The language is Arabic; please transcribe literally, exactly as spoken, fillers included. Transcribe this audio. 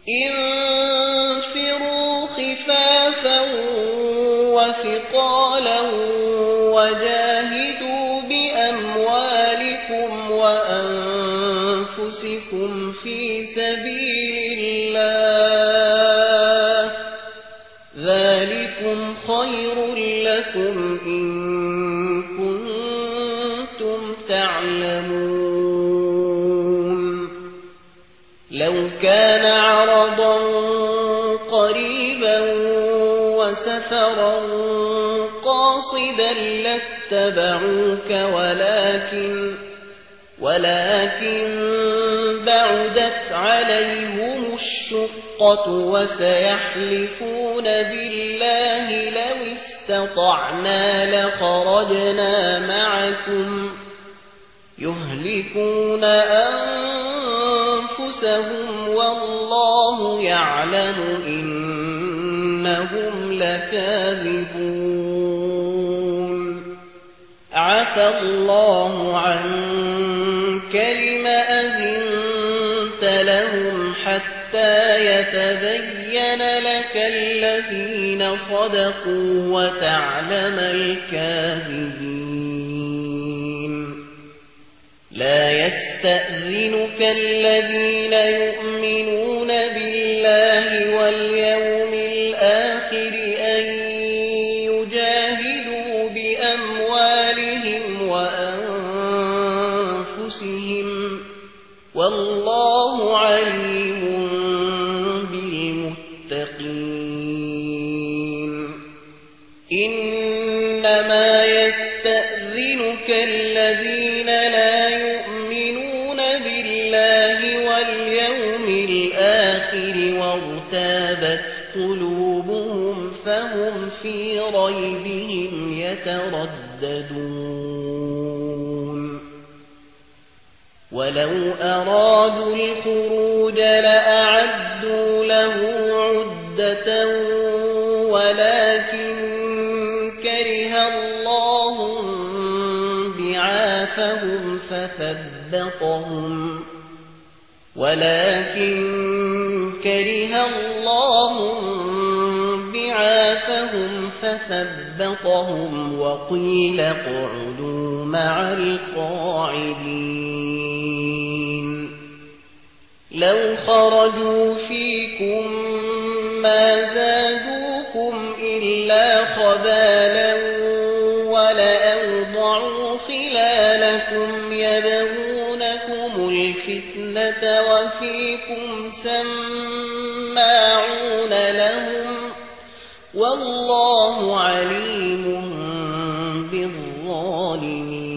انفروا خفافا وثقالا وجاهدوا بأموالكم وأنفسكم في سبيل الله ذلكم خير لكم إن كنتم تعلمون لو كان عرضا قريبا وسفرا قاصدا لاتبعوك ولكن ولكن بعدت عليهم الشقة وسيحلفون بالله لو استطعنا لخرجنا معكم يهلكون أنفسهم والله يعلم إنهم لكاذبون عفى الله عنك لم أذنت لهم حتى يتبين لك الذين صدقوا وتعلم الكاذبين لا يستأذنك الذين يؤمنون بالله واليوم الآخر أن يجاهدوا بأموالهم وأنفسهم والله عليم بالمتقين إنما يستأذنك الذين لا يؤمنون بالله واليوم الآخر وارتابت قلوبهم فهم في ريبهم يترددون ولو أرادوا الخروج لأعدوا له عدة ولكن كره الله بعاثهم فثبطهم ولكن كره الله بعاثهم فثبطهم وقيل اقعدوا مع القاعدين لو خرجوا فيكم ما زادوكم إلا خبالا ولأوضعوا خلالكم يبغونكم الفتنة وفيكم سماعون لهم والله عليم بالظالمين